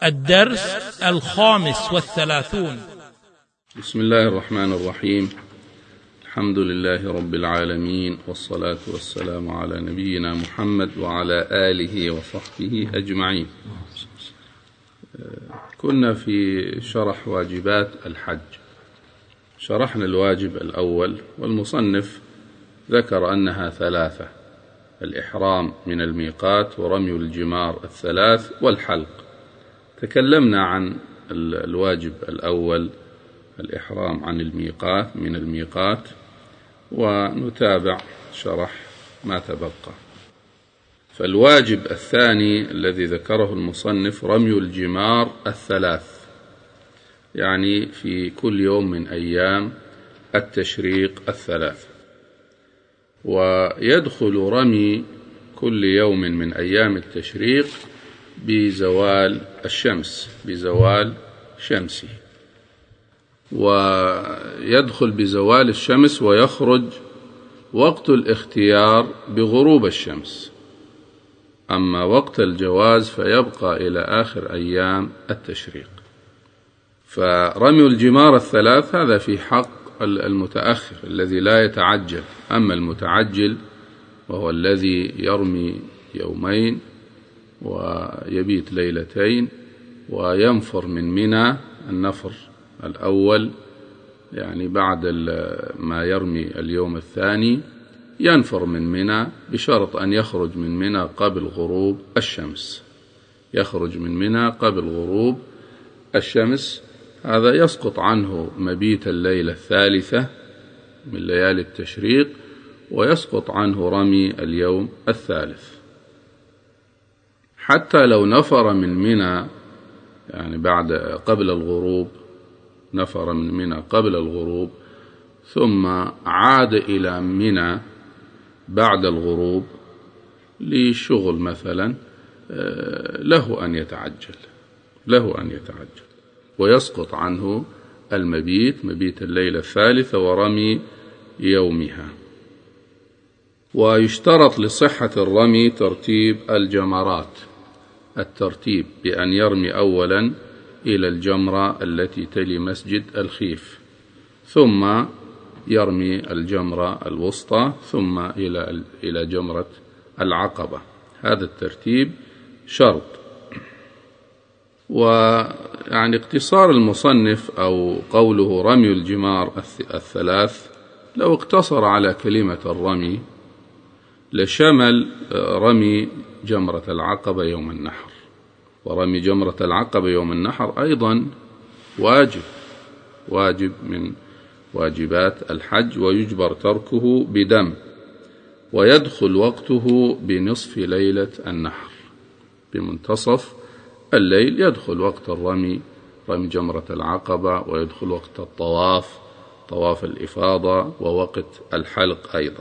الدرس 35. بسم الله الرحمن الرحيم. الحمد لله رب العالمين، والصلاة والسلام على نبينا محمد وعلى آله وصحبه أجمعين. كنا في شرح واجبات الحج، شرحنا الواجب الأول، والمصنف ذكر أنها 3: الإحرام من الميقات، ورمي الجمار 3، والحلق. تكلمنا عن الواجب الأول، الإحرام عن من الميقات، ونتابع شرح ما تبقى. فالواجب الثاني الذي ذكره المصنف رمي الجمار 3، يعني في كل يوم من أيام التشريق 3. ويدخل رمي كل يوم من أيام التشريق بزوال الشمس، بزوال شمسه، ويدخل بزوال الشمس ويخرج وقت الاختيار بغروب الشمس. أما وقت الجواز فيبقى إلى آخر أيام التشريق. فرمي الجمار 3 هذا في حق المتأخر الذي لا يتعجل. أما المتعجل وهو الذي يرمي يومين ويبيت ليلتين وينفر من منى النفر الأول، يعني بعد ما يرمي اليوم الثاني ينفر من منى، بشرط أن يخرج من منى قبل غروب الشمس. يخرج من منى قبل غروب الشمس، هذا يسقط عنه مبيت الليلة 3 من ليالي التشريق، ويسقط عنه رمي اليوم 3. حتى لو نفر من منى يعني قبل الغروب، نفر من منى قبل الغروب ثم عاد إلى منى بعد الغروب لشغل مثلا، له أن يتعجل، ويسقط عنه مبيت الليلة 3 ورمي يومها. ويشترط لصحة الرمي ترتيب الجمرات، الترتيب بأن يرمي أولا إلى الجمرة التي تلي مسجد الخيف، ثم يرمي الجمرة الوسطى، ثم إلى جمرة العقبة. هذا الترتيب شرط. ويعني اقتصار المصنف أو قوله رمي الجمار 3 لو اقتصر على كلمة الرمي لشمل رمي جمرة العقبة يوم النحر. ورمي جمرة العقبة يوم النحر أيضا واجب من واجبات الحج، ويجبر تركه بدم، ويدخل وقته بنصف ليلة النحر. بمنتصف الليل يدخل وقت رمي جمرة العقبة، ويدخل وقت طواف الإفاضة، ووقت الحلق أيضا.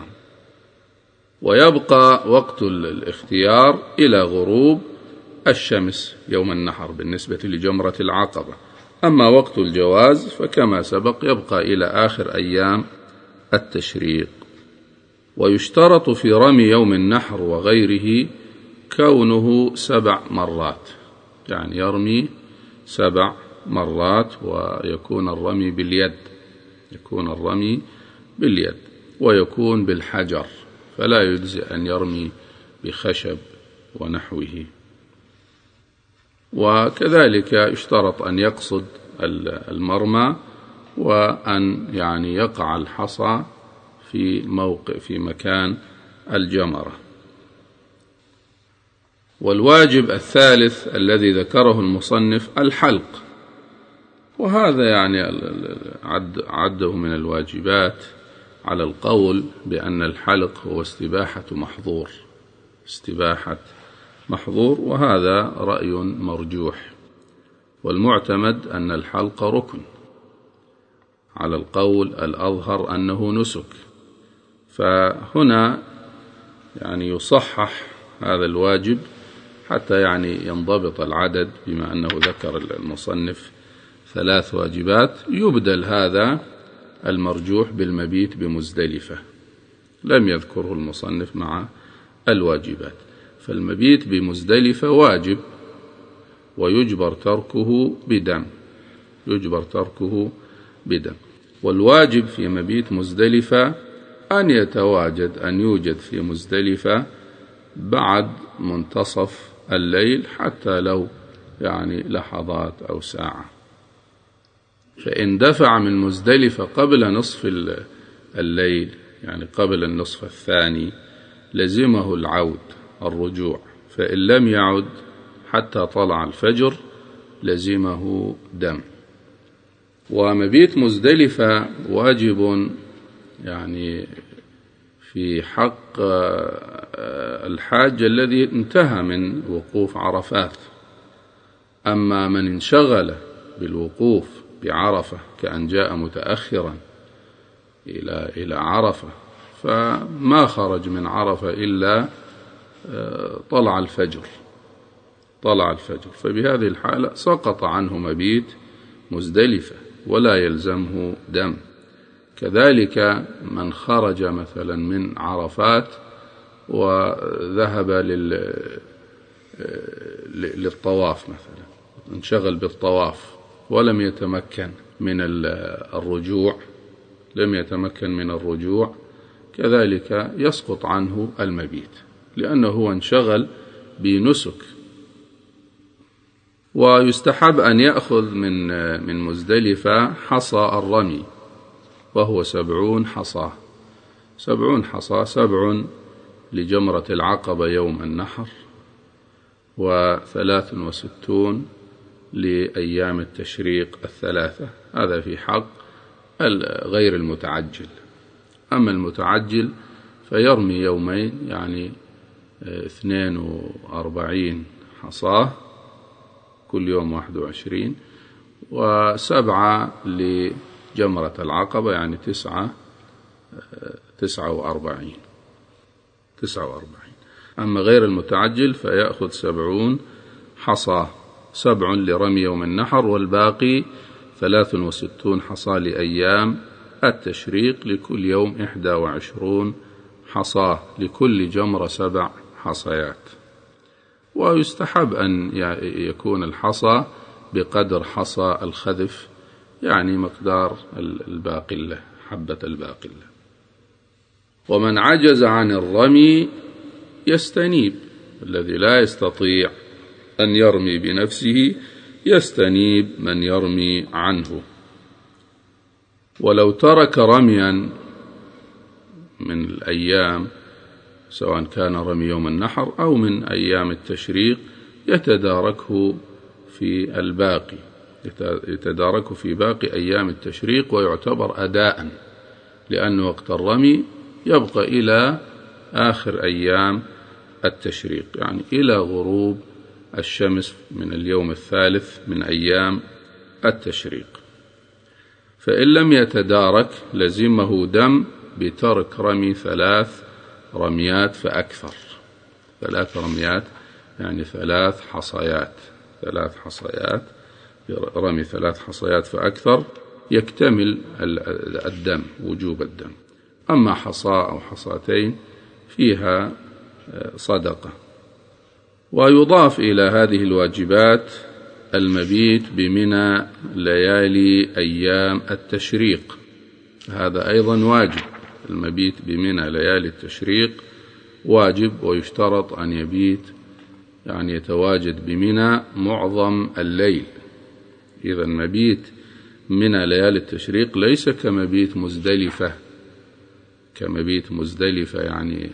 ويبقى وقت الاختيار إلى غروب الشمس يوم النحر بالنسبة لجمرة العقبة. أما وقت الجواز فكما سبق يبقى إلى آخر أيام التشريق. ويشترط في رمي يوم النحر وغيره كونه 7 مرات، يعني يرمي 7 مرات، ويكون الرمي باليد، ويكون بالحجر، فلا يجزئ أن يرمي بخشب ونحوه. وكذلك يشترط أن يقصد المرمى، وأن يعني يقع الحصى في مكان الجمرة. والواجب الثالث الذي ذكره المصنف الحلق، وهذا يعني عده من الواجبات على القول بأن الحلق هو استباحة محظور، وهذا رأي مرجوح. والمعتمد أن الحلق ركن، على القول الأظهر أنه نسك. فهنا يعني يصحح هذا الواجب حتى يعني ينضبط العدد، بما أنه ذكر المصنف 3 واجبات، يبدل هذا المرجوح بالمبيت بمزدلفة، لم يذكره المصنف مع الواجبات. فالمبيت بمزدلفة واجب، ويجبر تركه بدم، يجبر تركه بدم. والواجب في مبيت مزدلفة أن يوجد في مزدلفة بعد منتصف الليل، حتى لو يعني لحظات أو ساعة. فإن دفع من مزدلفة قبل نصف الليل، يعني قبل النصف الثاني، لزمه الرجوع. فإن لم يعد حتى طلع الفجر لزمه دم. ومبيت مزدلفة واجب يعني في حق الحاج الذي انتهى من وقوف عرفات. أما من انشغل بالوقوف بعرفة كأن جاء متأخرا إلى عرفة فما خرج من عرفة إلا طلع الفجر، فبهذه الحالة سقط عنه مبيت مزدلفة ولا يلزمه دم. كذلك من خرج مثلا من عرفات وذهب للطواف مثلا، انشغل بالطواف ولم يتمكن من الرجوع، كذلك يسقط عنه المبيت لأنه هو انشغل بنسك. ويستحب أن يأخذ من مزدلفة حصى الرمي، وهو 70 حصاة، 7 لجمرة العقبة يوم النحر، 63 لأيام التشريق 3. هذا في حق غير المتعجل. أما المتعجل فيرمي يومين، يعني 42 حصاة كل يوم 21، و7 لجمرة العقبة يعني 49. أما غير المتعجل فيأخذ 70 حصاة، 7 لرمي يوم النحر، والباقي 63 حصاة لأيام التشريق، لكل يوم 21 حصاة، لكل جمرة 7 حصيات. ويستحب أن يكون الحصى بقدر حصى الخذف، يعني مقدار الباقلة، حبة الباقلة. ومن عجز عن الرمي يستنيب، الذي لا يستطيع أن يرمي بنفسه يستنيب من يرمي عنه. ولو ترك رميا من الأيام، سواء كان رمي يوم النحر أو من أيام التشريق، يتداركه في باقي أيام التشريق، ويعتبر أداء، لأن وقت الرمي يبقى إلى آخر أيام التشريق، يعني إلى غروب الشمس من اليوم الثالث من أيام التشريق. فإن لم يتدارك لزمه دم بترك رمي 3 رميات فأكثر. 3 رميات يعني 3 حصيات، رمي 3 حصيات فأكثر يكتمل الدم، وجوب الدم. أما حصاة أو حصاتين فيها صدقة. ويضاف إلى هذه الواجبات المبيت بمنى ليالي أيام التشريق، هذا أيضا واجب. المبيت بمنى ليالي التشريق واجب، ويشترط أن يبيت يعني يتواجد بمنى معظم الليل. إذا مبيت منى ليالي التشريق ليس كمبيت مزدلفة يعني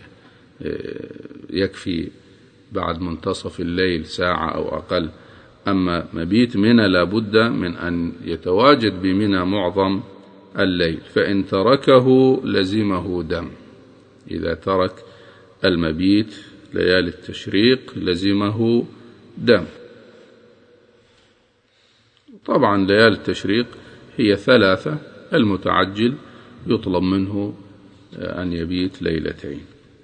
يكفي بعد منتصف الليل ساعة أو أقل. أما مبيت منى لابد من أن يتواجد بمنى معظم الليل، فإن تركه لزمه دم. إذا ترك المبيت ليالي التشريق لزمه دم. طبعا ليالي التشريق هي 3، المتعجل يطلب منه أن يبيت 2 ليلة.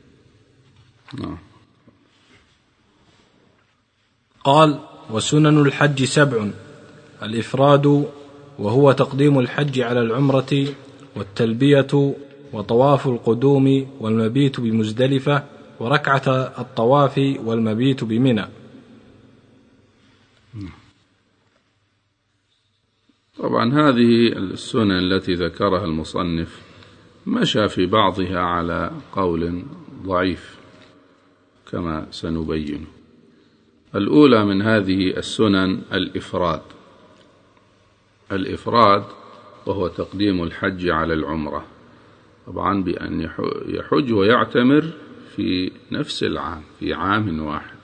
قال: وسنن الحج 7: الإفراد، وهو تقديم الحج على العمرة، والتلبية، وطواف القدوم، والمبيت بمزدلفة، وركعة الطواف، والمبيت بمنى. طبعا هذه السنن التي ذكرها المصنف مشى في بعضها على قول ضعيف كما سنبين. الأولى من هذه السنن الإفراد وهو تقديم الحج على العمرة، طبعا بأن يحج ويعتمر في نفس العام في عام واحد.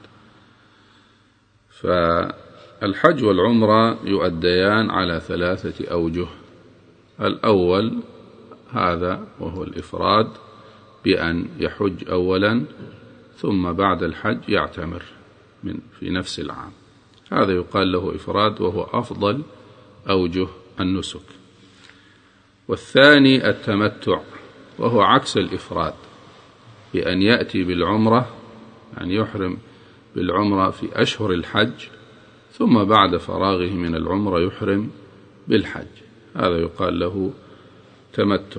فالحج والعمرة يؤديان على 3 أوجه. الأول هذا وهو الإفراد بأن يحج أولا ثم بعد الحج يعتمر في نفس العام، هذا يقال له إفراد وهو أفضل أوجه النسك. والثاني التمتع وهو عكس الإفراد بأن يأتي بالعمرة، يعني يحرم بالعمرة في أشهر الحج ثم بعد فراغه من العمرة يحرم بالحج، هذا يقال له تمتع.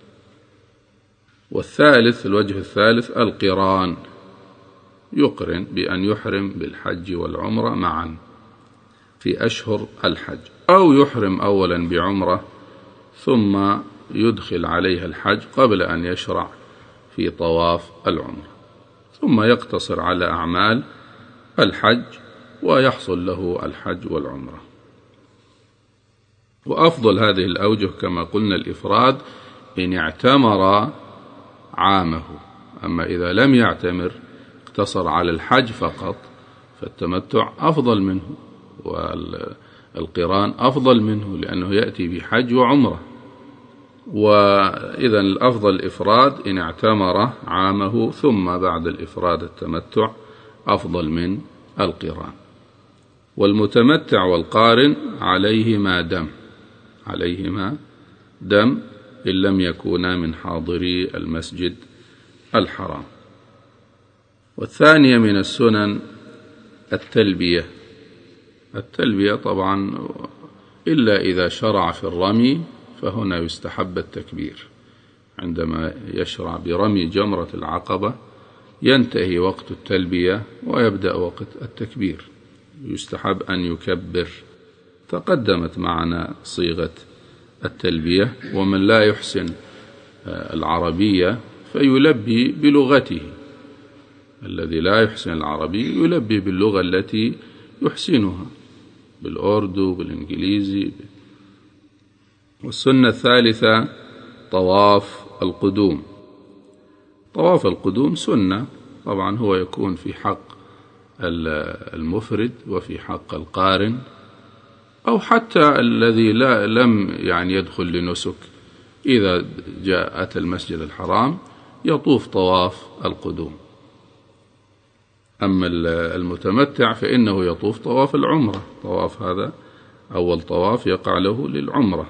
والثالث الوجه الثالث القران، يقرن بأن يحرم بالحج والعمرة معا في أشهر الحج، أو يحرم أولا بعمرة ثم يدخل عليها الحج قبل أن يشرع في طواف العمرة، ثم يقتصر على أعمال الحج ويحصل له الحج والعمرة. وأفضل هذه الأوجه كما قلنا الإفراد إن اعتمر عامه، أما إذا لم يعتمر اقتصر على الحج فقط فالتمتع أفضل منه، والقران أفضل منه لأنه يأتي بحج وعمرة. وإذا الأفضل الإفراد إن اعتمر عامه ثم بعد الإفراد التمتع أفضل من القران. والمتمتع والقارن عليهما دم إن لم يكونا من حاضري المسجد الحرام. والثانية من السنن التلبية طبعا إلا إذا شرع في الرمي فهنا يستحب التكبير، عندما يشرع برمي جمرة العقبة ينتهي وقت التلبية ويبدأ وقت التكبير، يستحب أن يكبر. تقدمت معنا صيغة التلبية، ومن لا يحسن العربية فيلبي بلغته، الذي لا يحسن العربي يلبي باللغة التي يحسنها، بالأردو بالإنجليزي. والسنة الثالثة طواف القدوم. طواف القدوم سنة، طبعا هو يكون في حق المفرد وفي حق القارن، أو حتى الذي لم يدخل لنسك، إذا جاءت المسجد الحرام يطوف طواف القدوم. أما المتمتع فإنه يطوف طواف العمرة، طواف هذا أول طواف يقع له للعمرة.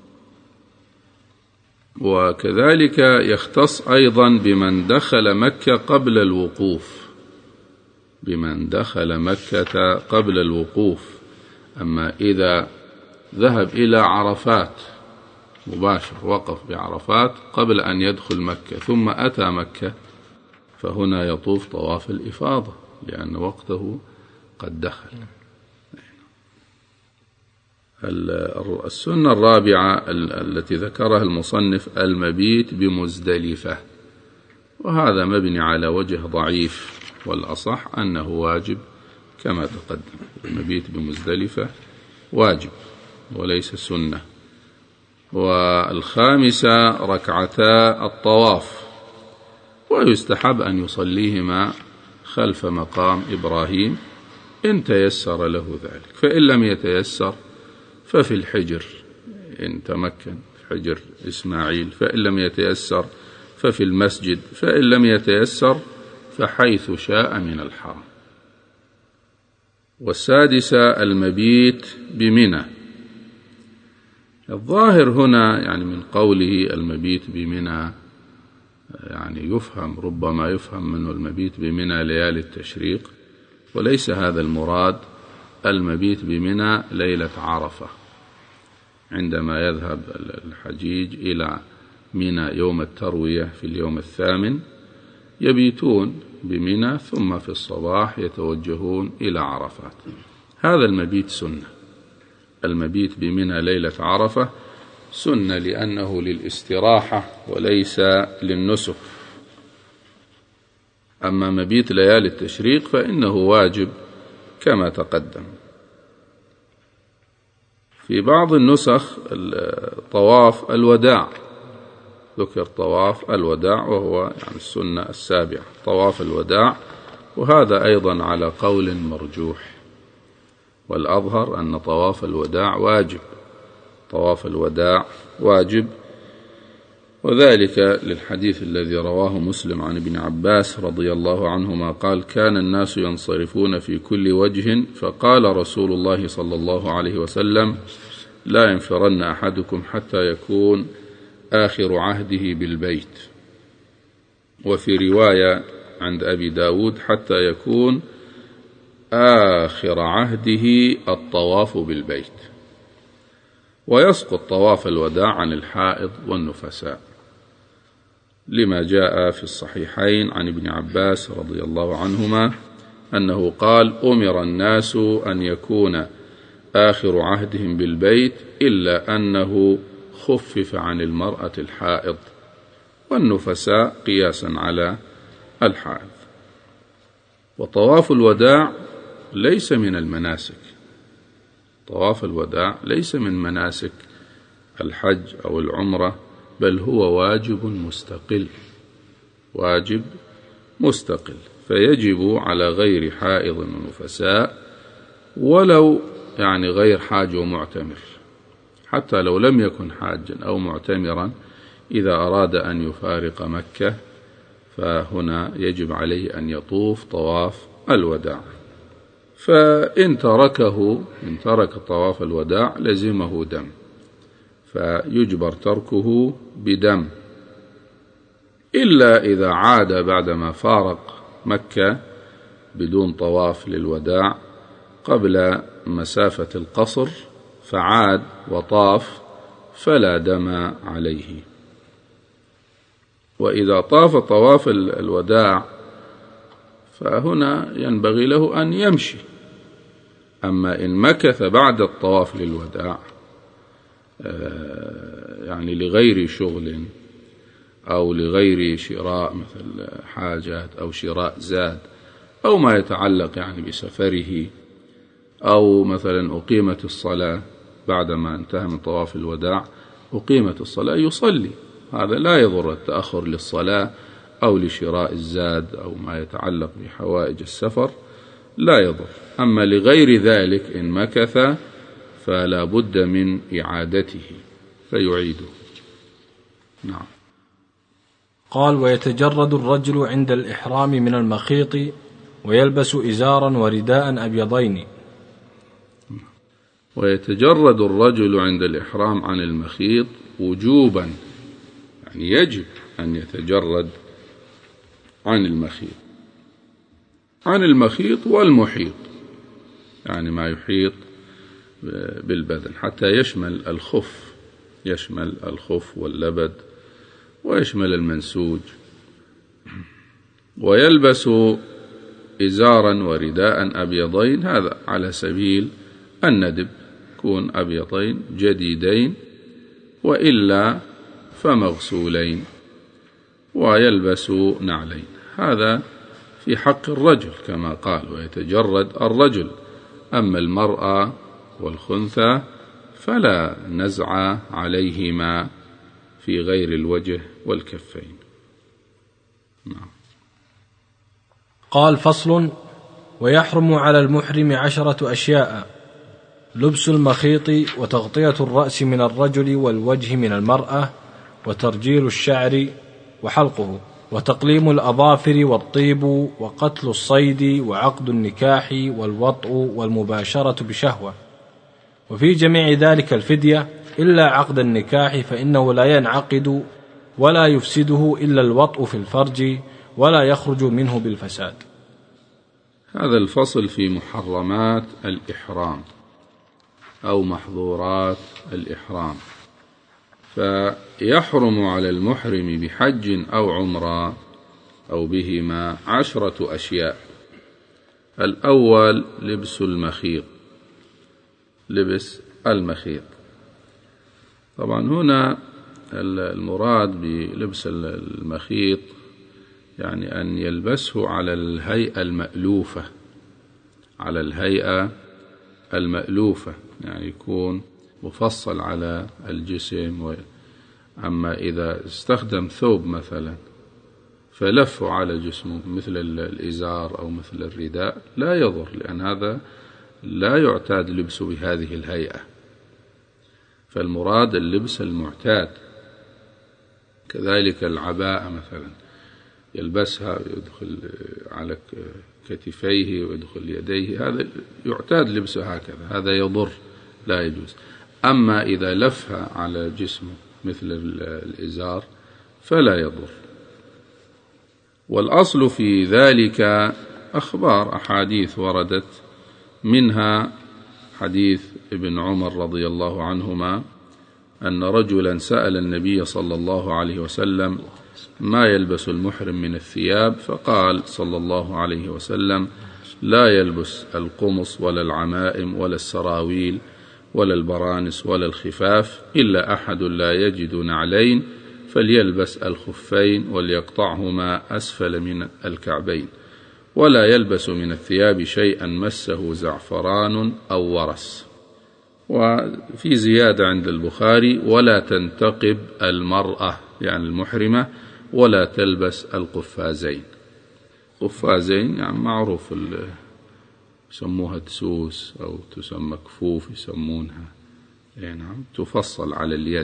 وكذلك يختص أيضا بمن دخل مكة قبل الوقوف، أما إذا ذهب إلى عرفات مباشر وقف بعرفات قبل أن يدخل مكة ثم أتى مكة فهنا يطوف طواف الإفاضة لأن وقته قد دخل. السنة الرابعة التي ذكرها المصنف المبيت بمزدلفة، وهذا مبني على وجه ضعيف، والأصح أنه واجب كما تقدم. المبيت بمزدلفة واجب وليس سنة. والخامسة ركعتا الطواف، ويستحب أن يصليهما خلف مقام إبراهيم إن تيسر له ذلك، فإن لم يتيسر ففي الحجر إن تمكن، في حجر إسماعيل، فإن لم يتيسر ففي المسجد، فإن لم يتيسر فحيث شاء من الحرم. والسادسة المبيت بمنى. الظاهر هنا من قوله المبيت بمنى يفهم، ربما يفهم منه المبيت بمنى ليالي التشريق، وليس هذا المراد. المبيت بمنى ليلة عرفة، عندما يذهب الحجيج إلى منى يوم التروية في اليوم 8 يبيتون بمنى ثم في الصباح يتوجهون إلى عرفات. هذا المبيت سنة. المبيت بمنى ليلة عرفة سنة لأنه للاستراحة وليس للنسك. أما مبيت ليالي التشريق فإنه واجب كما تقدم. في بعض النسخ طواف الوداع ذكر طواف الوداع، وهو يعني السنة السابعة طواف الوداع، وهذا أيضا على قول مرجوح، والأظهر أن طواف الوداع واجب. طواف الوداع واجب، وذلك للحديث الذي رواه مسلم عن ابن عباس رضي الله عنهما قال: كان الناس ينصرفون في كل وجه، فقال رسول الله صلى الله عليه وسلم: لا ينفرن أحدكم حتى يكون آخر عهده بالبيت. وفي رواية عند أبي داود: حتى يكون آخر عهده الطواف بالبيت. ويسقط طواف الوداع عن الحائض والنفساء، لما جاء في الصحيحين عن ابن عباس رضي الله عنهما أنه قال: أمر الناس أن يكون آخر عهدهم بالبيت إلا أنه خفف عن المرأة الحائض والنفساء قياسا على الحائض. وطواف الوداع ليس من المناسك. طواف الوداع ليس من مناسك الحج أو العمرة، بل هو واجب مستقل، واجب مستقل، فيجب على غير حائض ونفساء، ولو يعني غير حاج ومعتمر، حتى لو لم يكن حاجا أو معتمرا، إذا أراد أن يفارق مكة فهنا يجب عليه أن يطوف طواف الوداع. فإن تركه، إن ترك طواف الوداع لزمه دم، فيجبر تركه بدم، إلا إذا عاد بعدما فارق مكة بدون طواف للوداع قبل مسافة القصر فعاد وطاف فلا دم عليه. وإذا طاف طواف الوداع فهنا ينبغي له أن يمشي. أما إن مكث بعد الطواف للوداع يعني لغير شغل أو لغير شراء مثل حاجات أو شراء زاد أو ما يتعلق يعني بسفره، أو مثلا أقيمت الصلاة بعدما انتهى من طواف الوداع، أقيمت الصلاة يصلي، هذا لا يضر التأخر للصلاة أو لشراء الزاد أو ما يتعلق بحوائج السفر لا يضر. أما لغير ذلك إن مكث فلا بد من إعادته فيعيده. نعم. قال: ويتجرد الرجل عند الإحرام من المخيط ويلبس إزارا ورداء أبيضين. ويتجرد الرجل عند الإحرام عن المخيط وجوبا، يعني يجب أن يتجرد عن المخيط، عن المخيط والمحيط، يعني ما يحيط بالبدن، حتى يشمل الخف، يشمل الخف واللبد ويشمل المنسوج. ويلبس إزارا ورداء أبيضين، هذا على سبيل الندب، يكون أبيضين جديدين وإلا فمغسولين. ويلبس نعلين، هذا في حق الرجل كما قال: ويتجرد الرجل. أما المرأة والخنثى فلا نزع عليهما في غير الوجه والكفين. نعم. قال: فصل: ويحرم على المحرم 10 أشياء: لبس المخيط، وتغطية الرأس من الرجل والوجه من المرأة، وترجيل الشعر وحلقه، وتقليم الأظافر، والطيب، وقتل الصيد، وعقد النكاح، والوطء، والمباشرة بشهوة. وفي جميع ذلك الفدية إلا عقد النكاح، فإنه لا ينعقد ولا يفسده إلا الوطء في الفرج، ولا يخرج منه بالفساد. هذا الفصل في محرمات الإحرام أو محظورات الإحرام. فيحرم على المحرم بحج أو عمرة أو بهما 10 أشياء. الأول لبس المخيط، لبس المخيط. طبعا هنا المراد بلبس المخيط يعني أن يلبسه على الهيئة المألوفة، على الهيئة المألوفة، يعني يكون مفصل على الجسم. أما إذا استخدم ثوب مثلا فلفه على جسمه مثل الإزار أو مثل الرداء لا يضر، لأن هذا لا يعتاد لبسه بهذه الهيئة. فالمراد اللبس المعتاد. كذلك العباءة مثلا يلبسها يدخل على كتفيه ويدخل يديه، هذا يعتاد لبسه هكذا، هذا يضر لا يجوز. أما إذا لفها على جسمه مثل الإزار فلا يضر. والأصل في ذلك أحاديث وردت، منها حديث ابن عمر رضي الله عنهما أن رجلا سأل النبي صلى الله عليه وسلم ما يلبس المحرم من الثياب، فقال صلى الله عليه وسلم لا يلبس القمص ولا العمائم ولا السراويل ولا البرانس ولا الخفاف إلا أحد لا يجد نعلين فليلبس الخفين وليقطعهما أسفل من الكعبين، ولا يلبس من الثياب شيئا مسه زعفران أو ورس. وفي زيادة عند البخاري ولا تنتقب المرأة يعني المحرمة ولا تلبس القفازين. قفازين يعني معروف يسموها تسوس أو تسمى كفوف يسمونها، يعني تفصل على اليد.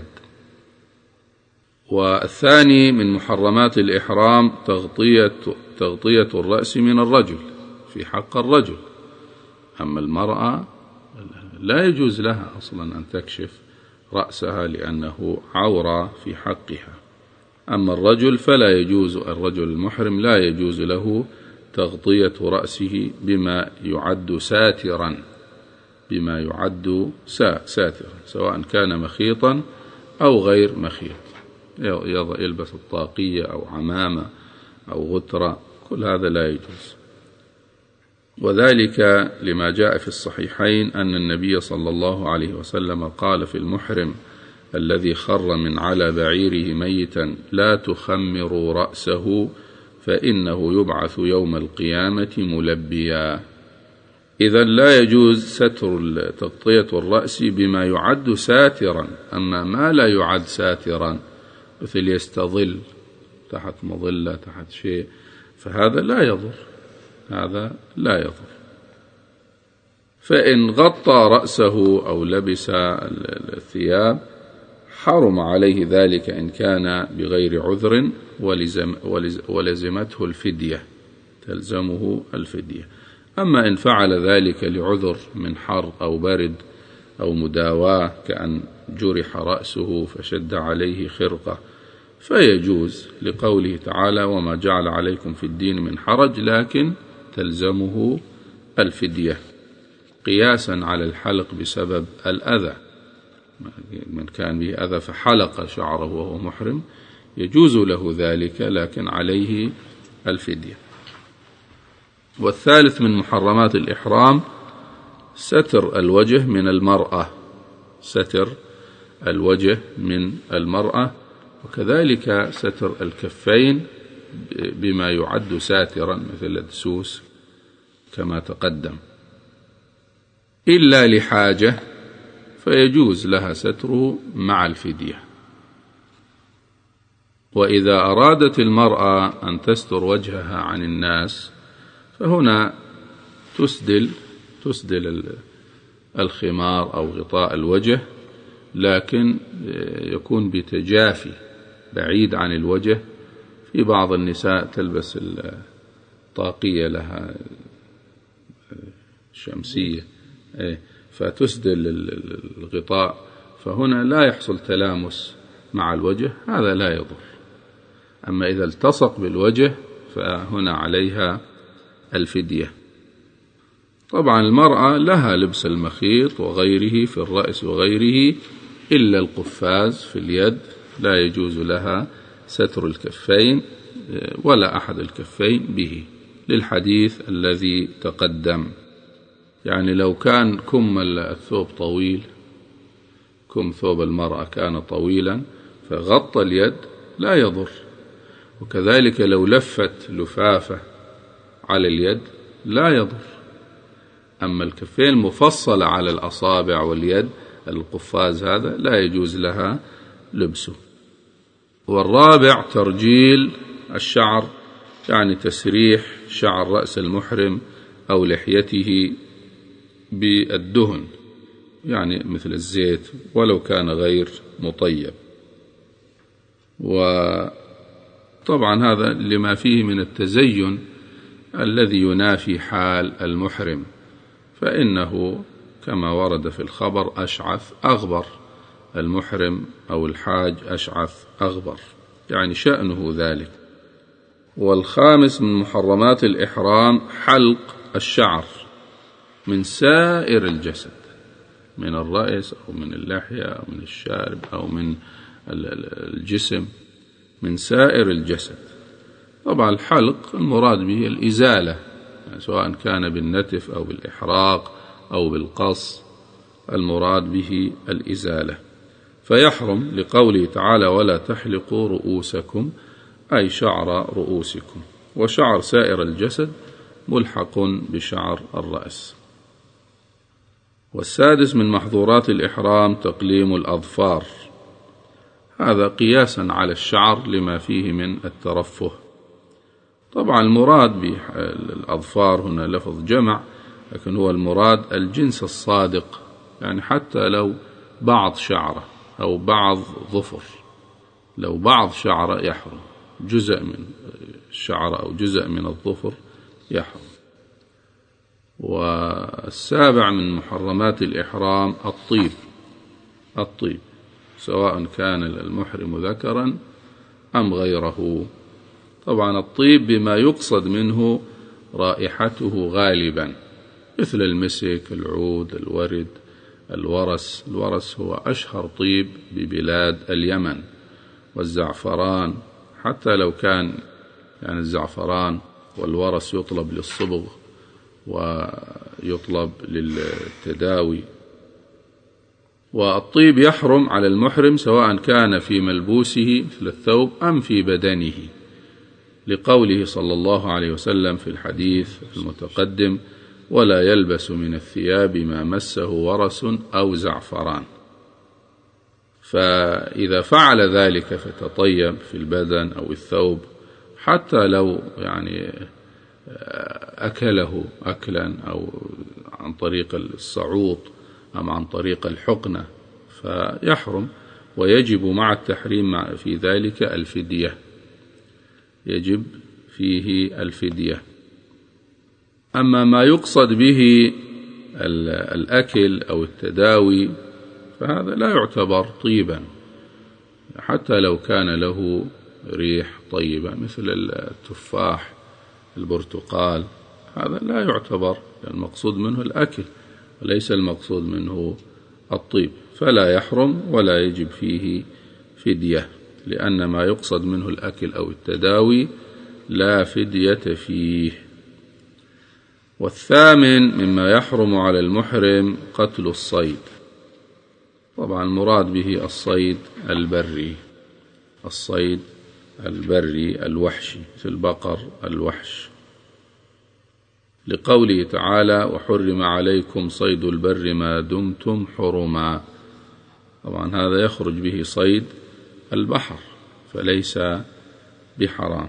والثاني من محرمات الإحرام تغطية الرأس من الرجل في حق الرجل. أما المرأة لا يجوز لها أصلا أن تكشف رأسها لأنه عورة في حقها. أما الرجل فلا يجوز، الرجل المحرم لا يجوز له تغطية رأسه بما يعد ساترا، بما يعد ساترا سواء كان مخيطا أو غير مخيط، يلبس الطاقية أو عمامة أو غترة، كل هذا لا يجوز. وذلك لما جاء في الصحيحين أن النبي صلى الله عليه وسلم قال في المحرم الذي خر من على بعيره ميتا لا تخمروا رأسه فإنه يبعث يوم القيامة ملبيا. إذا لا يجوز ستر تغطية الرأس بما يعد ساترا. أما ما لا يعد ساترا مثل يستظل تحت مظلة تحت شيء فهذا لا يضر، هذا لا يضر. فإن غطى رأسه أو لبس الثياب حرم عليه ذلك إن كان بغير عذر ولزمته الفدية، تلزمه الفدية. أما إن فعل ذلك لعذر من حر أو برد أو مداواة كأن جرح رأسه فشد عليه خرقة فيجوز، لقوله تعالى وما جعل عليكم في الدين من حرج لكن تلزمه الفدية، قياسا على الحلق بسبب الأذى. من كان به أذى فحلق شعره وهو محرم يجوز له ذلك لكن عليه الفدية. والثالث من محرمات الإحرام ستر الوجه من المرأة، ستر الوجه من المرأة، وكذلك ستر الكفين بما يعد ساترا مثل الدسوس كما تقدم، إلا لحاجة فيجوز لها ستره مع الفدية. وإذا أرادت المرأة أن تستر وجهها عن الناس فهنا تسدل الخمار أو غطاء الوجه، لكن يكون بتجافي بعيد عن الوجه. في بعض النساء تلبس الطاقية لها شمسية فتسدل الغطاء، فهنا لا يحصل تلامس مع الوجه، هذا لا يضر. أما إذا التصق بالوجه فهنا عليها الفدية. طبعا المرأة لها لبس المخيط وغيره في الرأس وغيره إلا القفاز في اليد، لا يجوز لها ستر الكفين ولا أحد الكفين به، للحديث الذي تقدم. يعني لو كان كم الثوب طويل، كم ثوب المرأة كان طويلا فغطى اليد لا يضر، وكذلك لو لفت لفافة على اليد لا يضر. أما الكفين مفصلة على الأصابع واليد، القفاز هذا لا يجوز لها لبسه. والرابع ترجيل الشعر، يعني تسريح شعر رأس المحرم أو لحيته بالدهن، يعني مثل الزيت ولو كان غير مطيب. وطبعا هذا لما فيه من التزين الذي ينافي حال المحرم، فإنه كما ورد في الخبر أشعث أغبر، المحرم أو الحاج أشعث أغبر، يعني شأنه ذلك. والخامس من محرمات الإحرام حلق الشعر من سائر الجسد، من الرأس أو من اللحية أو من الشارب أو من الجسم، من سائر الجسد. طبعا الحلق المراد به الإزالة، يعني سواء كان بالنتف أو بالإحراق أو بالقص، المراد به الإزالة. فيحرم لقوله تعالى ولا تحلقوا رؤوسكم، أي شعر رؤوسكم، وشعر سائر الجسد ملحق بشعر الرأس. والسادس من محظورات الإحرام تقليم الأظفار، هذا قياسا على الشعر لما فيه من الترفه. طبعا المراد بالأظفار هنا لفظ جمع، لكن هو المراد الجنس الصادق، يعني حتى لو بعض شعره أو بعض ظفر، لو بعض شعره يحرم، جزء من الشعر أو جزء من الظفر يحرم. والسابع من محرمات الإحرام الطيب، سواء كان المحرم ذكرا أم غيره. طبعا الطيب بما يقصد منه رائحته غالبا، مثل المسك، العود، الورد، الورس. الورس هو أشهر طيب ببلاد اليمن، والزعفران، حتى لو كان يعني الزعفران والورس يطلب للصبغ ويطلب للتداوي. والطيب يحرم على المحرم سواء كان في ملبوسه مثل الثوب أم في بدنه، لقوله صلى الله عليه وسلم في الحديث المتقدم ولا يلبس من الثياب ما مسه ورس أو زعفران. فإذا فعل ذلك فتطيب في البدن أو الثوب، حتى لو يعني أكله أكلا أو عن طريق الصعوط أم عن طريق الحقنة، فيحرم، ويجب مع التحريم في ذلك الفدية، يجب فيه الفدية. أما ما يقصد به الأكل أو التداوي فهذا لا يعتبر طيبا، حتى لو كان له ريح طيبة، مثل التفاح، البرتقال، هذا لا يعتبر، المقصود منه الأكل وليس المقصود منه الطيب، فلا يحرم ولا يجب فيه فدية، لأن ما يقصد منه الأكل أو التداوي لا فدية فيه. والثامن مما يحرم على المحرم قتل الصيد، طبعا المراد به الصيد البري، الصيد البري الوحشي، في البقر الوحش، لقوله تعالى وحرم عليكم صيد البر ما دمتم حرما. طبعا هذا يخرج به صيد البحر فليس بحرام.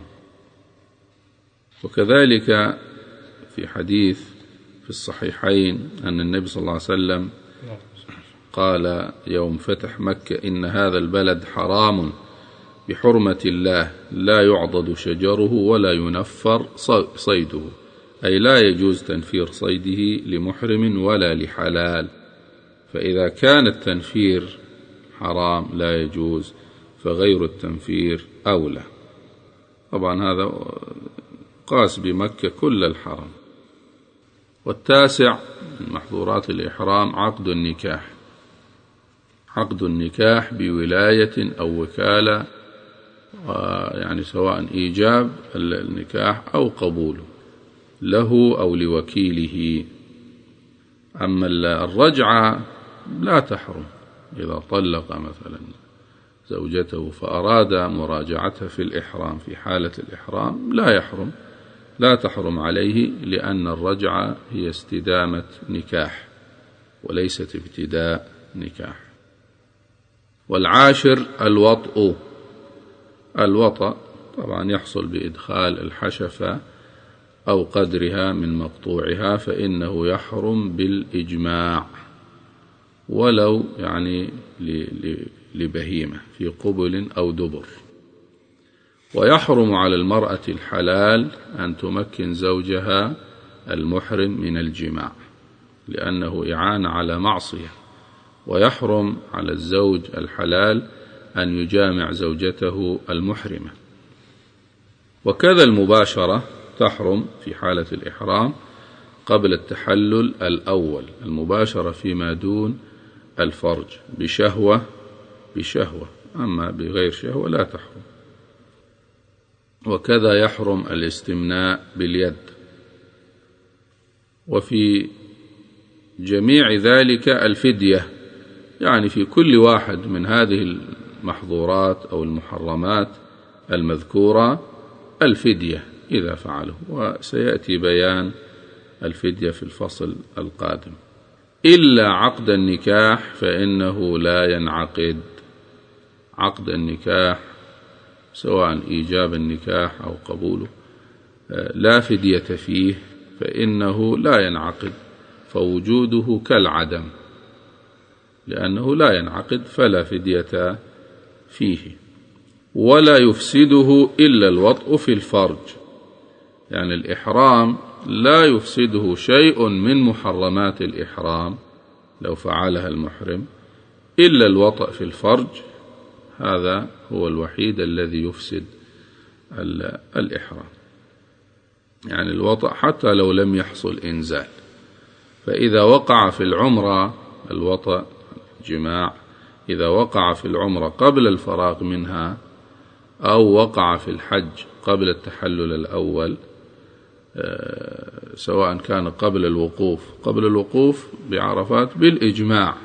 وكذلك في حديث في الصحيحين أن النبي صلى الله عليه وسلم قال يوم فتح مكة إن هذا البلد حرام بحرمة الله لا يعضد شجره ولا ينفر صيده، أي لا يجوز تنفير صيده لمحرم ولا لحلال، فإذا كان التنفير حرام لا يجوز فغير التنفير أولى. طبعا هذا قاس بمكة كل الحرم. والتاسع من محظورات الإحرام عقد النكاح، عقد النكاح بولاية أو وكالة، يعني سواء إيجاب النكاح أو قبوله له أو لوكيله. أما الرجعة لا تحرم. إذا طلق مثلا زوجته فأراد مراجعتها في الإحرام في حالة الإحرام لا يحرم، لا تحرم عليه، لأن الرجعة هي استدامة نكاح وليست ابتداء نكاح. والعاشر الوطء. الوطأ طبعا يحصل بإدخال الحشفة أو قدرها من مقطوعها، فإنه يحرم بالإجماع ولو يعني لبهيمة في قبل أو دبر. ويحرم على المرأة الحلال أن تمكن زوجها المحرم من الجماع، لأنه إعانة على معصية. ويحرم على الزوج الحلال أن يجامع زوجته المحرمة. وكذا المباشرة تحرم في حالة الإحرام قبل التحلل الأول، المباشرة فيما دون الفرج بشهوة، أما بغير شهوة لا تحرم. وكذا يحرم الاستمناء باليد. وفي جميع ذلك الفدية، يعني في كل واحد من هذه المحظورات أو المحرمات المذكورة الفدية إذا فعله، وسيأتي بيان الفدية في الفصل القادم. إلا عقد النكاح فإنه لا ينعقد. عقد النكاح سواء إيجاب النكاح أو قبوله لا فدية فيه، فإنه لا ينعقد، فوجوده كالعدم، لأنه لا ينعقد فلا فدية فيه. ولا يفسده إلا الوطء في الفرج، يعني الإحرام لا يفسده شيء من محرمات الإحرام لو فعلها المحرم إلا الوطء في الفرج، هذا هو الوحيد الذي يفسد الإحرام، يعني الوطء حتى لو لم يحصل إنزال. فإذا وقع في العمرة الوطء جماع، إذا وقع في العمرة قبل الفراغ منها أو وقع في الحج قبل التحلل الأول، سواء كان قبل الوقوف بعرفات بالإجماع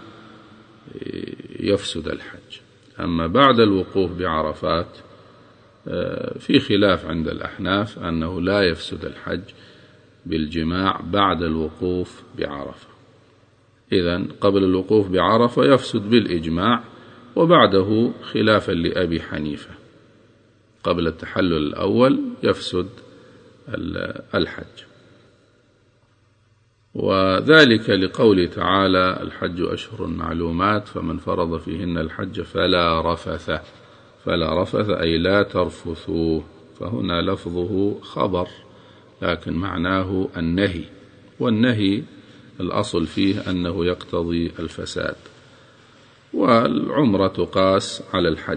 يفسد الحج. أما بعد الوقوف بعرفات في خلاف عند الأحناف أنه لا يفسد الحج بالجماع بعد الوقوف بعرفة. إذن قبل الوقوف بعرفة يفسد بالإجماع، وبعده خلافا لأبي حنيفة قبل التحلل الأول يفسد الحج. وذلك لقوله تعالى: الحج أشهر معلومات فمن فرض فيهن الحج فلا رفث أي لا ترفثوا، فهنا لفظه خبر لكن معناه النهي، والنهي الأصل فيه أنه يقتضي الفساد، والعمرة تقاس على الحج.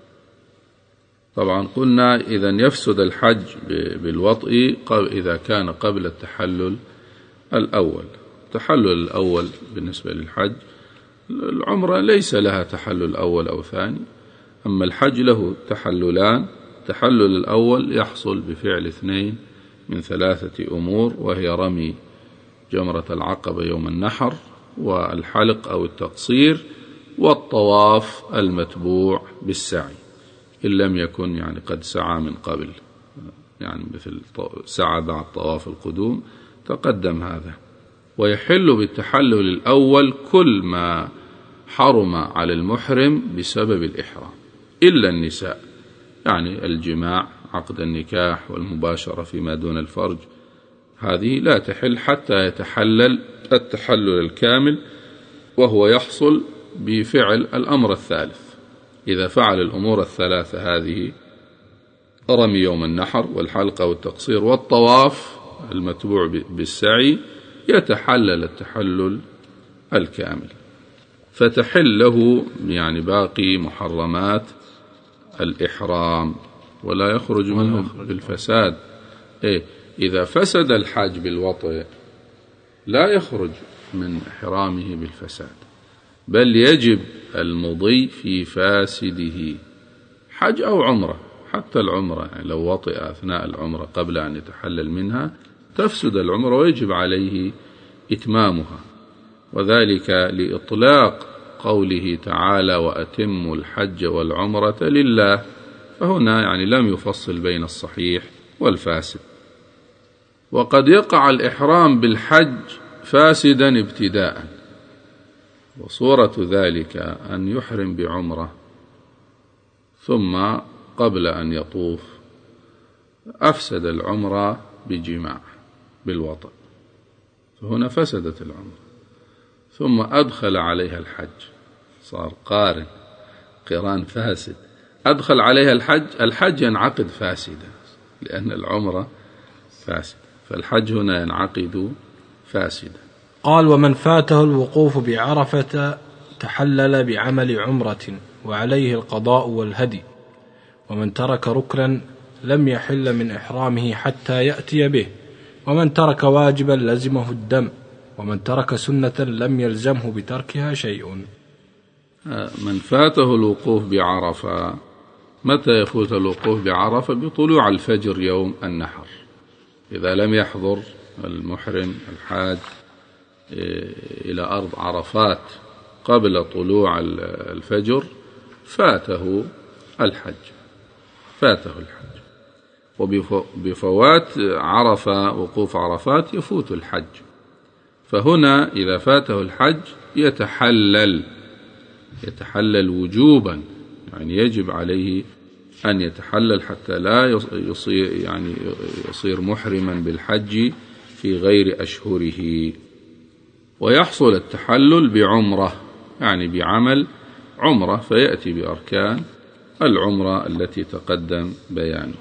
طبعا قلنا إذن يفسد الحج بالوطء إذا كان قبل التحلل الأول. التحلل الأول بالنسبة للحج، العمرة ليس لها تحلل أول أو ثاني، أما الحج له تحللان. التحلل الأول يحصل بفعل 2 من 3 أمور، وهي رمي جمرة العقبة يوم النحر، والحلق أو التقصير، والطواف المتبوع بالسعي، إن لم يكن يعني قد سعى من قبل، يعني مثل سعى بعد طواف القدوم تقدم هذا. ويحل بالتحلل الأول كل ما حرم على المحرم بسبب الإحرام إلا النساء، يعني الجماع، عقد النكاح، والمباشرة فيما دون الفرج، هذه لا تحل حتى يتحلل التحلل الكامل، وهو يحصل بفعل الأمر الثالث. إذا فعل الأمور الثلاثة هذه، رمي يوم النحر والحلقة والتقصير والطواف المتبوع بالسعي، يتحلل التحلل الكامل، فتحل له يعني باقي محرمات الإحرام ولا يخرج منه بالفساد. إذا فسد الحاج بالوطء لا يخرج من إحرامه بالفساد، بل يجب المضي في فاسده، حج أو عمرة. حتى العمرة يعني لو وطئ أثناء العمرة قبل أن يتحلل منها تفسد العمرة ويجب عليه إتمامها. وذلك لإطلاق قوله تعالى وأتموا الحج والعمرة لله، فهنا يعني لم يفصل بين الصحيح والفاسد. وقد يقع الإحرام بالحج فاسدا ابتداء، وصورة ذلك أن يحرم بعمرة ثم قبل أن يطوف أفسد العمرة بجماع بالوطأ، فهنا فسدت العمرة، ثم أدخل عليها الحج، صار قران فاسد، أدخل عليها الحج ينعقد فاسدا لأن العمرة فاسد، فالحج هنا ينعقد فاسدا. قال ومن فاته الوقوف بعرفة تحلل بعمل عمرة وعليه القضاء والهدي، ومن ترك ركنا لم يحل من إحرامه حتى يأتي به، ومن ترك واجبا لزمه الدم، ومن ترك سنة لم يلزمه بتركها شيء. من فاته الوقوف بعرفة، متى يفوت الوقوف بعرفة؟ بطلوع الفجر يوم النحر، إذا لم يحضر المحرم الحاج إلى أرض عرفات قبل طلوع الفجر فاته الحج. وبفوات عرفة وقوف عرفات يفوت الحج، فهنا إذا فاته الحج يتحلل وجوبا، يعني يجب عليه أن يتحلل حتى لا يصير محرما بالحج في غير أشهره. ويحصل التحلل بعمرة، يعني بعمل عمرة، فيأتي بأركان العمرة التي تقدم بيانها.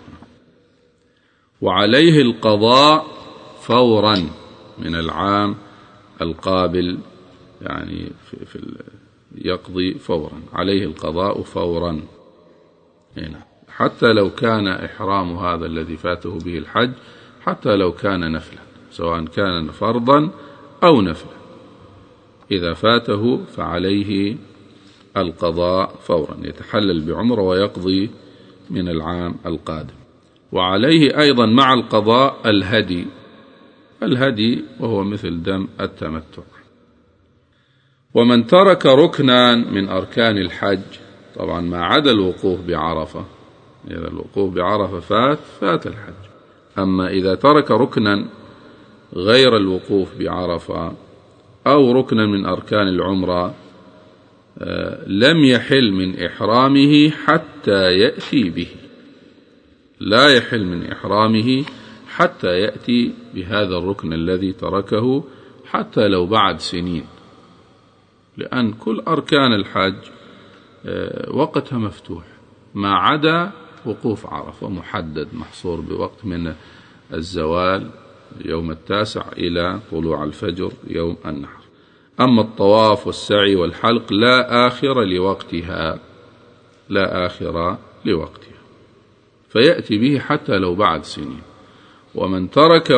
وعليه القضاء فورا من العام القابل، يعني يقضي فورا، عليه القضاء فورا هنا، حتى لو كان إحرام هذا الذي فاته به الحج، حتى لو كان نفلا، سواء كان فرضا أو نفلا، إذا فاته فعليه القضاء فورا، يتحلل بعمرة ويقضي من العام القادم. وعليه أيضا مع القضاء الهدي وهو مثل دم التمتع. ومن ترك ركنا من أركان الحج، طبعا ما عدا الوقوف بعرفة، إذا الوقوف بعرفة فات الحج، أما إذا ترك ركنا غير الوقوف بعرفة أو ركنا من أركان العمرة لم يحل من إحرامه حتى يأتي به، لا يحل من إحرامه حتى يأتي بهذا الركن الذي تركه، حتى لو بعد سنين، لأن كل أركان الحج وقتها مفتوح ما عدا وقوف عرفة، محدد محصور بوقت من الزوال يوم 9 إلى طلوع الفجر يوم النحر. أما الطواف والسعي والحلق لا آخر لوقتها، فيأتي به حتى لو بعد سنين. ومن ترك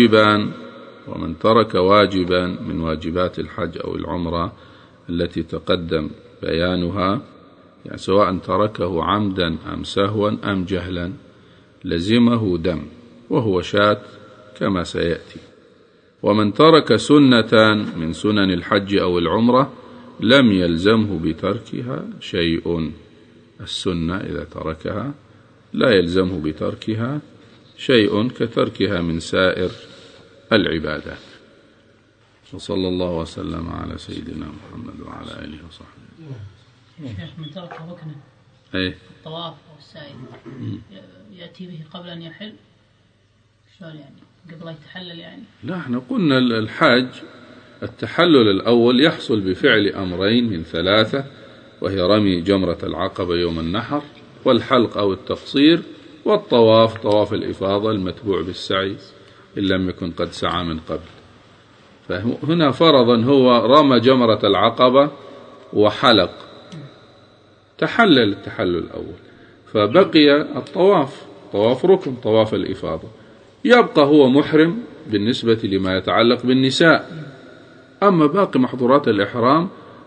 واجبا من واجبات الحج أو العمرة التي تقدم بيانها، يعني سواء تركه عمدا أم سهوا أم جهلا، لزمه دم وهو شاة كما سيأتي. ومن ترك سنة من سنن الحج أو العمرة لم يلزمه بتركها شيء، السنة إذا تركها لا يلزمه بتركها شيء كتركها من سائر العبادات. وصلى الله وسلم على سيدنا محمد وعلى آله وصحبه. شيخ من ترك ركنا الطواف والسعي يأتي به قبل أن يحل، شلون يعني قبل يتحلل يعني؟ لا، احنا قلنا الحاج التحلل الأول يحصل بفعل أمرين من 3، وهي رمي جمرة العقبة يوم النحر، والحلق أو التقصير، والطواف طواف الإفاضة المتبوع بالسعي إن لم يكن قد سعى من قبل. فهنا فرضا هو رمى جمرة العقبة وحلق، تحلل التحلل الأول، فبقي الطواف، طواف ركن طواف الإفاضة، يبقى هو محرم بالنسبة لما يتعلق بالنساء، أما باقي محظورات الإحرام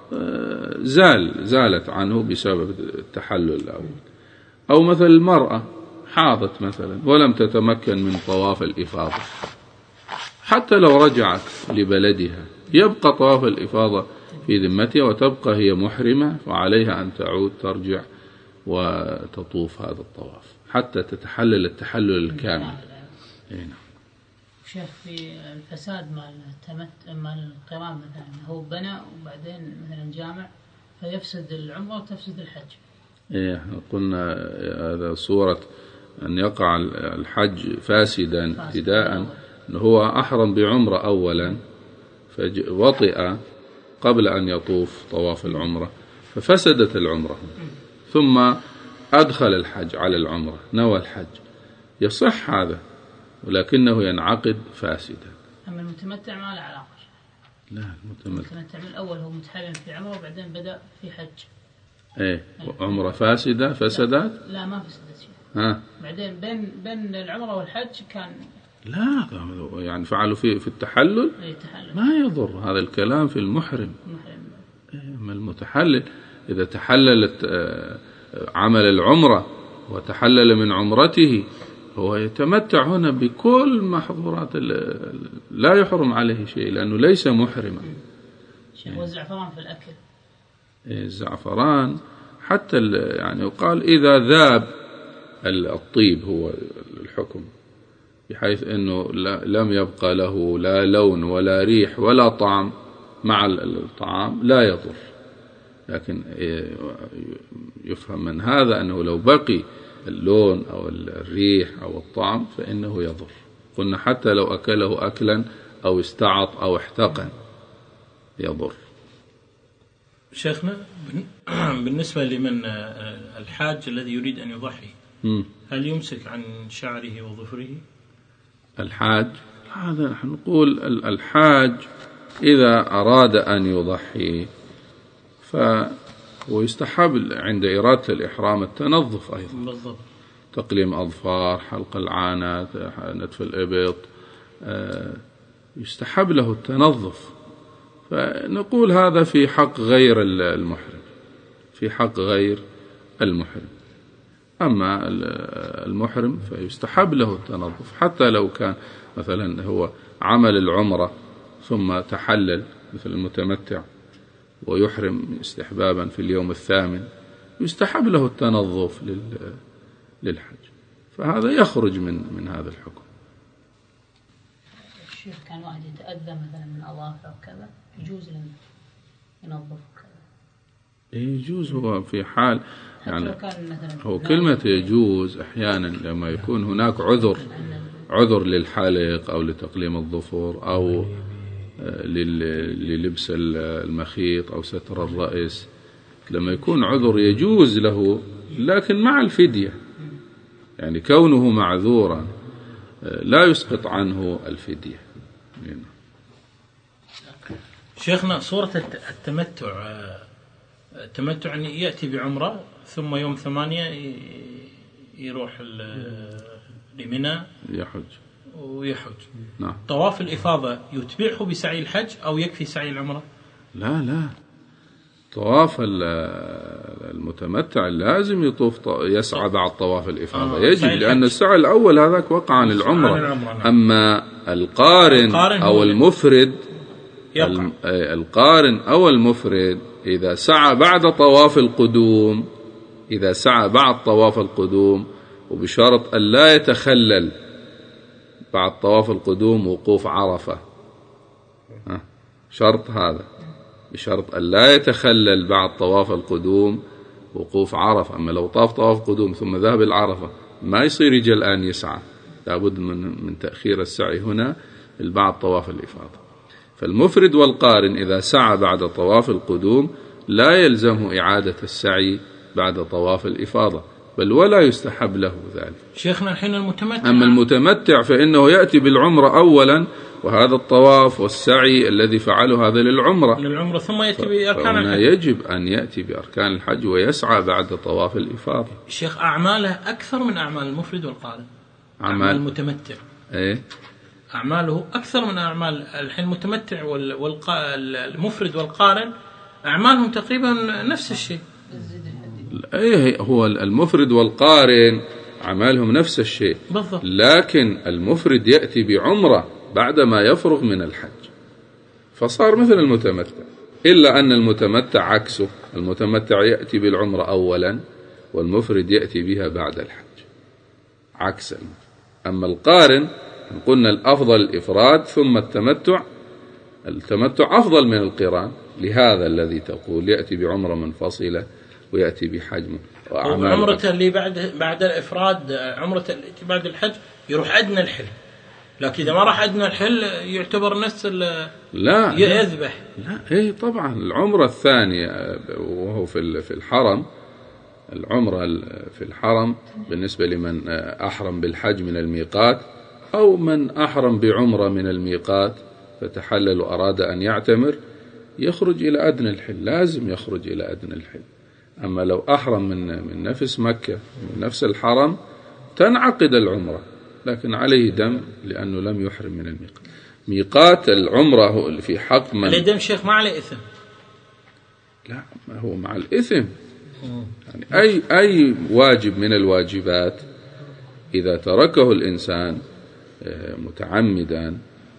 زالت عنه بسبب التحلل الأول. أو مثل المرأة حاضت مثلا ولم تتمكن من طواف الإفاضة، حتى لو رجعت لبلدها يبقى طواف الإفاضة في ذمتها وتبقى هي محرمة، وعليها أن تعود ترجع وتطوف هذا الطواف حتى تتحلل التحلل الكامل. شيخ في الفساد مال القران مثلا، هو بنى وبعدين مثلا جامع فيفسد العمرة وتفسد الحج. قلنا هذا صورة أن يقع الحج فاسدا ابتداء، هو أحرم بعمرة أولا فوطئ قبل أن يطوف طواف العمرة ففسدت العمرة، ثم أدخل الحج على العمرة نوى الحج، يصح هذا ولكنه ينعقد فاسدا. أما المتمتع ما له علاقة. لا، المتمتع من الأول هو متحلل في عمرة وبعدين بدأ في حج. عمرة فاسدة فسدت؟ لا ما فسدت شيء. بعدين بين العمرة والحج كان لا يعني فعلوا في التحلل ما يضر، هذا الكلام في المحرم. ما المتحلل إذا تحللت عمل العمرة وتحلل من عمرته هو يتمتع هنا بكل محظورات، لا يحرم عليه شيء لأنه ليس محرما. والزعفران في الأكل، الزعفران حتى يعني قال إذا ذاب الطيب هو الحكم، بحيث أنه لم يبقى له لا لون ولا ريح ولا طعم مع الطعام لا يضر، لكن يفهم من هذا أنه لو بقي اللون أو الريح أو الطعم فإنه يضر. قلنا حتى لو أكله أكلا أو استعط أو احتقن يضر. شيخنا بالنسبة لمن الحاج الذي يريد أن يضحي هل يمسك عن شعره وظفره؟ الحاج هذا نحن نقول الحاج إذا أراد أن يضحي ويستحب عند إرادة الإحرام التنظف أيضا بالضبط، تقليم أظفار، حلق العانة، نتف الإبط، يستحب له التنظف. فنقول هذا في حق غير المحرم، في حق غير المحرم. أما المحرم فيستحب له التنظف حتى لو كان مثلا هو عمل العمرة ثم تحلل مثل المتمتع ويحرم استحبابا في اليوم الثامن، يستحب له التنظف للحج، فهذا يخرج من هذا الحكم. الشيخ كان واحد يتأذى مثلا من أظافره وكذا يجوز لنا ينظف كذا؟ يجوز هو في حال يعني هو كلمة يجوز أحيانا لما يكون هناك عذر للحلق أو لتقليم الظفر أو للبس المخيط أو ستر الرأس، لما يكون عذر يجوز له، لكن مع الفدية، يعني كونه معذورا لا يسقط عنه الفدية. شيخنا صورة التمتع أن يأتي بعمرة ثم يوم 8 يروح لمنى ويحج. نعم. طواف الإفاضة يتبعه بسعي الحج أو يكفي سعي العمرة؟ لا، طواف المتمتع لازم يسعى بعد طواف الإفاضة، يجب، لأن السعي الأول هذاك وقع عن العمرة. نعم. أما القارن أو المفرد القارن أو المفرد إذا سعى بعد طواف القدوم وبشرط أن لا يتخلل بعد طواف القدوم وقوف عرفة، شرط هذا، بشرط أن لا يتخلل بعد طواف القدوم وقوف عرفة. أما لو طاف طواف قدوم ثم ذهب العرفة ما يصير يجي الآن يسعى، لابد من تأخير السعي هنا بعد طواف الإفاضة. فالمفرد والقارن إذا سعى بعد طواف القدوم لا يلزمه إعادة السعي بعد طواف الإفاضة، بل ولا يستحب له ذلك. شيخنا الحين المتمتع، أما المتمتع فإنه يأتي بالعمرة أولا، وهذا الطواف والسعي الذي فعله هذا للعمرة ثم يأتي بأركان الحج. يجب أن يأتي بأركان الحج ويسعى بعد طواف الإفاضة. الشيخ أعماله أكثر من أعمال المفرد والقارن. أعمال المتمتع أعماله أكثر من أعمال الحين المتمتع والمفرد والقارن، أعمالهم تقريبا نفس الشيء. هو المفرد والقارن أعمالهم نفس الشيء بالضبط، لكن المفرد يأتي بعمرة بعدما يفرغ من الحج، فصار مثل المتمتع، إلا أن المتمتع عكسه، المتمتع يأتي بالعمرة أولا والمفرد يأتي بها بعد الحج، عكس. أما القارن قلنا الأفضل الإفراد ثم التمتع، التمتع أفضل من القران، لهذا الذي تقول يأتي بعمرة منفصلة ويأتي بحج وأعمال. عمرة اللي بعد الإفراد، عمرة بعد الحج يروح أدنى الحل، لكن إذا ما راح أدنى الحل يعتبر نفس لا يذبح. لا إيه طبعا العمرة الثانية وهو في الحرم، العمرة في الحرم بالنسبة لمن أحرم بالحج من الميقات أو من أحرم بعمرة من الميقات فتحلل وأراد أن يعتمر، يخرج إلى أدنى الحل، لازم يخرج إلى أدنى الحل. أما لو أحرم من نفس مكة من نفس الحرم تنعقد العمرة، لكن عليه دم لأنه لم يحرم من الميقات. ميقات العمرة هو اللي في حق من عليه دم شيخ، ما عليه إثم. لا، ما هو مع الإثم. يعني أي واجب من الواجبات إذا تركه الإنسان متعمدا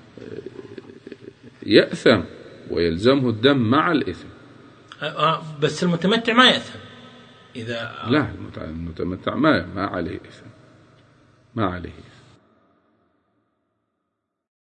يأثم ويلزمه الدم مع الإثم. بس المتمتع ما يأثم إذا لا، المتمتع ما عليه إثم، ما عليه.